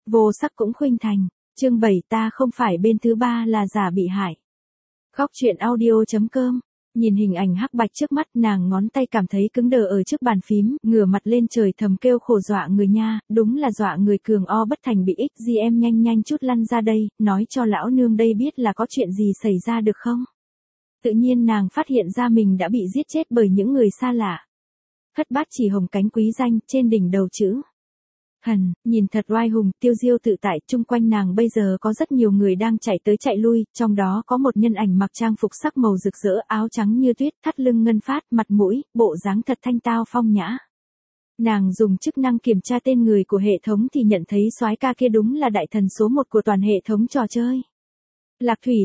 Vô sắc cũng khuynh thành. Chương 7 ta không phải bên thứ ba là giả bị hại. Góc truyện audio.com. Nhìn hình ảnh hắc bạch trước mắt, nàng ngón tay cảm thấy cứng đờ ở trước bàn phím, ngửa mặt lên trời thầm kêu khổ dọa người nha, đúng là dọa người cường o bất thành bị ích gì, em nhanh nhanh chút lăn ra đây, nói cho lão nương đây biết là có chuyện gì xảy ra được không? Tự nhiên nàng phát hiện ra mình đã bị giết chết bởi những người xa lạ. Thất bát chỉ hồng cánh quý danh, trên đỉnh đầu chữ Thần, nhìn thật oai hùng, tiêu diêu tự tại, chung quanh nàng bây giờ có rất nhiều người đang chạy tới chạy lui, trong đó có một nhân ảnh mặc trang phục sắc màu rực rỡ, áo trắng như tuyết, thắt lưng ngân phát, mặt mũi, bộ dáng thật thanh tao phong nhã. Nàng dùng chức năng kiểm tra tên người của hệ thống thì nhận thấy soái ca kia đúng là đại thần số 1 của toàn hệ thống trò chơi. Lạc Thủy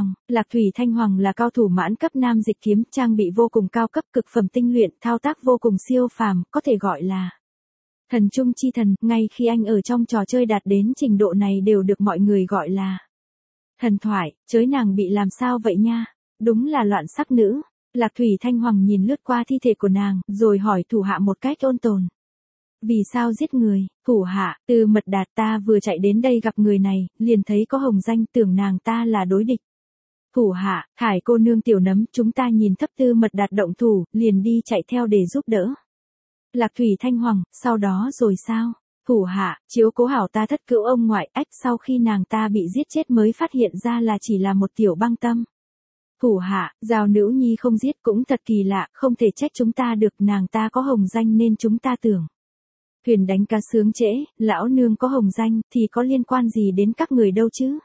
Thanh Hoàng là cao thủ mãn cấp nam dịch kiếm, trang bị vô cùng cao cấp, cực phẩm tinh luyện, thao tác vô cùng siêu phàm, có thể gọi là thần trung chi thần. Ngay khi anh ở trong trò chơi đạt đến trình độ này đều được mọi người gọi là thần thoại. Chới nàng bị làm sao vậy nha? Đúng là loạn sắc nữ. Lạc Thủy Thanh Hoàng nhìn lướt qua thi thể của nàng, rồi hỏi thủ hạ một cách ôn tồn. Vì sao giết người? Thủ hạ, Tư Mật Đạt, ta vừa chạy đến đây gặp người này, liền thấy có hồng danh, tưởng nàng ta là đối địch. Thủ hạ, Thải cô nương tiểu nấm, chúng ta nhìn thấp Tư Mật Đạt động thủ, liền đi chạy theo để giúp đỡ. Lạc Thủy Thanh Hoàng, sau đó rồi sao? Thủ hạ, chiếu cố hảo ta thất cữu ông ngoại, ách, sau khi nàng ta bị giết chết mới phát hiện ra là chỉ là một tiểu băng tâm. Thủ hạ, Giao Nữ Nhi không giết cũng thật kỳ lạ, không thể trách chúng ta được, nàng ta có hồng danh nên chúng ta tưởng. Thuyền đánh cá sướng trễ, lão nương có hồng danh thì có liên quan gì đến các người đâu chứ?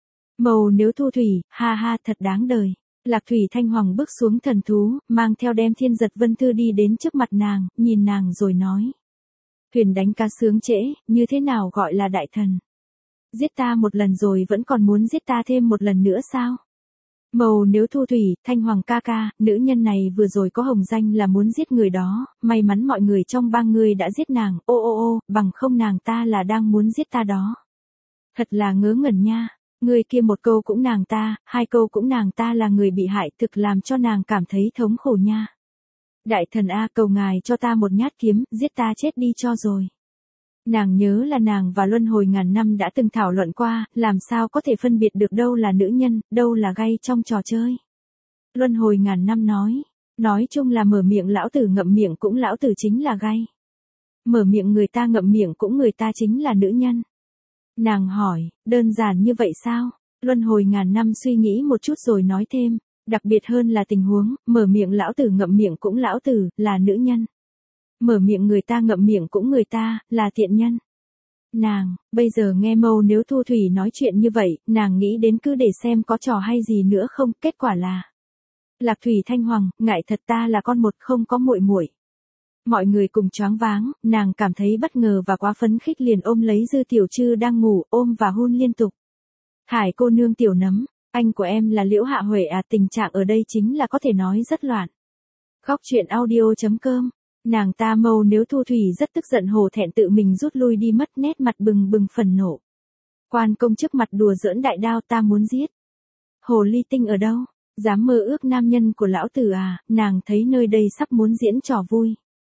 Màu nếu thu thủy, ha ha, thật đáng đời. Lạc Thủy Thanh Hoàng bước xuống thần thú, mang theo đem Thiên Giật Vân Thư đi đến trước mặt nàng, nhìn nàng rồi nói. Thuyền đánh cá sướng trễ, như thế nào gọi là đại thần? Giết ta một lần rồi vẫn còn muốn giết ta thêm một lần nữa sao? Màu nếu thu thủy, Thanh Hoàng ca ca, nữ nhân này vừa rồi có hồng danh là muốn giết người đó, may mắn mọi người trong ba người đã giết nàng, ô, bằng không nàng ta là đang muốn giết ta đó. Thật là ngớ ngẩn nha. Người kia một câu cũng nàng ta, hai câu cũng nàng ta là người bị hại, thực làm cho nàng cảm thấy thống khổ nha. Đại thần A, cầu ngài cho ta một nhát kiếm, giết ta chết đi cho rồi. Nàng nhớ là nàng và Luân Hồi Ngàn Năm đã từng thảo luận qua, làm sao có thể phân biệt được đâu là nữ nhân, đâu là gay trong trò chơi. Luân Hồi Ngàn Năm nói chung là mở miệng lão tử ngậm miệng cũng lão tử chính là gay. Mở miệng người ta ngậm miệng cũng người ta chính là nữ nhân. Nàng hỏi, đơn giản như vậy sao? Luân Hồi Ngàn Năm suy nghĩ một chút rồi nói thêm, đặc biệt hơn là tình huống, mở miệng lão tử ngậm miệng cũng lão tử, là nữ nhân. Mở miệng người ta ngậm miệng cũng người ta, là tiện nhân. Nàng, bây giờ nghe Mâu Nếu Thu Thủy nói chuyện như vậy, nàng nghĩ đến cứ để xem có trò hay gì nữa không, kết quả là Lạc Thủy Thanh Hoàng, ngại thật ta là con một không có muội muội. Mọi người cùng choáng váng, nàng cảm thấy bất ngờ và quá phấn khích liền ôm lấy Dư Tiểu Trư đang ngủ, ôm và hôn liên tục. Thải cô nương tiểu nấm, anh của em là Liễu Hạ Huệ à, tình trạng ở đây chính là có thể nói rất loạn. Góc truyện audio.com. Nàng ta Mâu Nếu Thu Thủy rất tức giận, hổ thẹn tự mình rút lui đi mất, nét mặt bừng bừng phần nộ. Quan công trước mặt đùa giỡn đại đao, ta muốn giết. Hồ ly tinh ở đâu? Dám mơ ước nam nhân của lão tử à? Nàng thấy nơi đây sắp muốn diễn trò vui.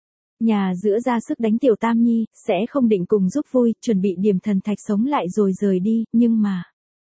Nhà giữa ra sức đánh tiểu Tam Nhi, sẽ không định cùng giúp vui, chuẩn bị điểm thần thạch sống lại rồi rời đi, nhưng mà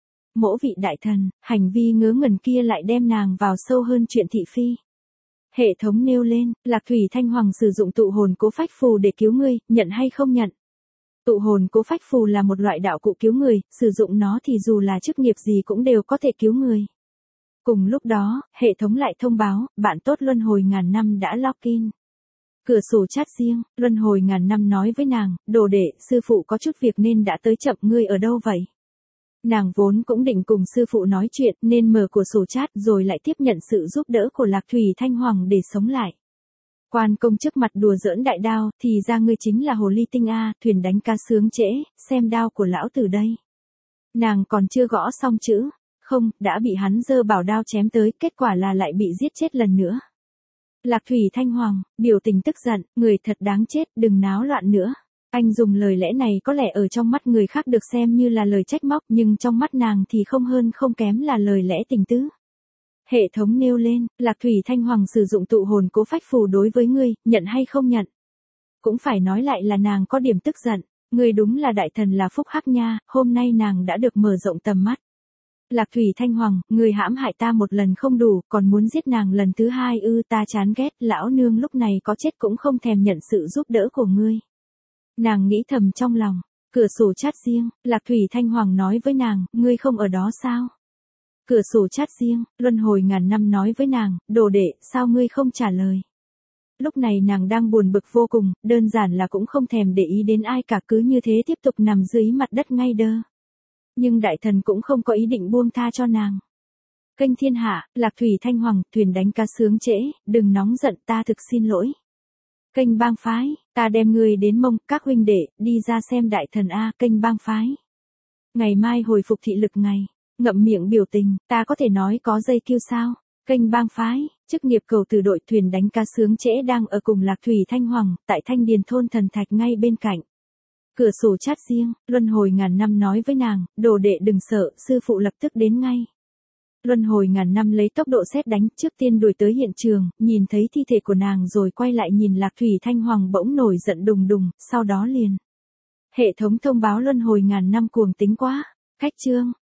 mỗ vị đại thần, hành vi ngớ ngẩn kia lại đem nàng vào sâu hơn chuyện thị phi. Hệ thống nêu lên, Lạc Thủy Thanh Hoàng sử dụng tụ hồn cố phách phù để cứu ngươi, nhận hay không nhận? Tụ hồn cố phách phù là một loại đạo cụ cứu người, sử dụng nó thì dù là chức nghiệp gì cũng đều có thể cứu người. Cùng lúc đó, hệ thống lại thông báo, bạn tốt Luân Hồi Ngàn Năm đã login. Cửa sổ chat riêng, Luân Hồi Ngàn Năm nói với nàng, đồ đệ, sư phụ có chút việc nên đã tới chậm, ngươi ở đâu vậy? Nàng vốn cũng định cùng sư phụ nói chuyện nên mở cửa sổ chat rồi lại tiếp nhận sự giúp đỡ của Lạc Thủy Thanh Hoàng để sống lại. Quan công trước mặt đùa giỡn đại đao, thì ra ngươi chính là hồ ly tinh a, thuyền đánh cá sướng trễ, xem đao của lão tử đây. Nàng còn chưa gõ xong chữ, không, đã bị hắn giơ bảo đao chém tới, kết quả là lại bị giết chết lần nữa. Lạc Thủy Thanh Hoàng, biểu tình tức giận, người thật đáng chết, đừng náo loạn nữa. Anh dùng lời lẽ này có lẽ ở trong mắt người khác được xem như là lời trách móc, nhưng trong mắt nàng thì không hơn không kém là lời lẽ tình tứ. Hệ thống nêu lên, Lạc Thủy Thanh Hoàng sử dụng tụ hồn cố phách phù đối với ngươi, nhận hay không nhận? Cũng phải nói lại là nàng có điểm tức giận. Người đúng là đại thần là phúc hắc nha, hôm nay nàng đã được mở rộng tầm mắt. Lạc Thủy Thanh Hoàng, người hãm hại ta một lần không đủ, còn muốn giết nàng lần thứ hai ư, ta chán ghét, lão nương lúc này có chết cũng không thèm nhận sự giúp đỡ của ngươi. Nàng nghĩ thầm trong lòng, cửa sổ chat riêng, Lạc Thủy Thanh Hoàng nói với nàng, ngươi không ở đó sao? Cửa sổ chat riêng, luân hồi ngàn năm nói với nàng, đồ đệ, sao ngươi không trả lời? Lúc này nàng đang buồn bực vô cùng, đơn giản là cũng không thèm để ý đến ai cả, cứ như thế tiếp tục nằm dưới mặt đất ngay đơ. Nhưng đại thần cũng không có ý định buông tha cho nàng. Kênh Thiên Hạ, Lạc Thủy Thanh Hoàng, thuyền đánh cá sướng trễ, đừng nóng giận, ta thực xin lỗi. Kênh Bang Phái, ta đem người đến mông, các huynh đệ, đi ra xem đại thần A. Kênh Bang Phái. Ngày mai hồi phục thị lực ngày, ngậm miệng biểu tình, ta có thể nói có dây kêu sao? Kênh Bang Phái, chức nghiệp cầu từ đội thuyền đánh cá sướng trễ đang ở cùng Lạc Thủy Thanh Hoàng, tại Thanh Điền thôn Thần Thạch ngay bên cạnh. Cửa sổ chat riêng, luân hồi ngàn năm nói với nàng, đồ đệ đừng sợ, sư phụ lập tức đến ngay. Luân hồi ngàn năm lấy tốc độ sét đánh, trước tiên đuổi tới hiện trường, nhìn thấy thi thể của nàng rồi quay lại nhìn Lạc Thủy Thanh Hoàng bỗng nổi giận đùng đùng, sau đó liền. Hệ thống thông báo luân hồi ngàn năm cuồng tính quá, cách chương.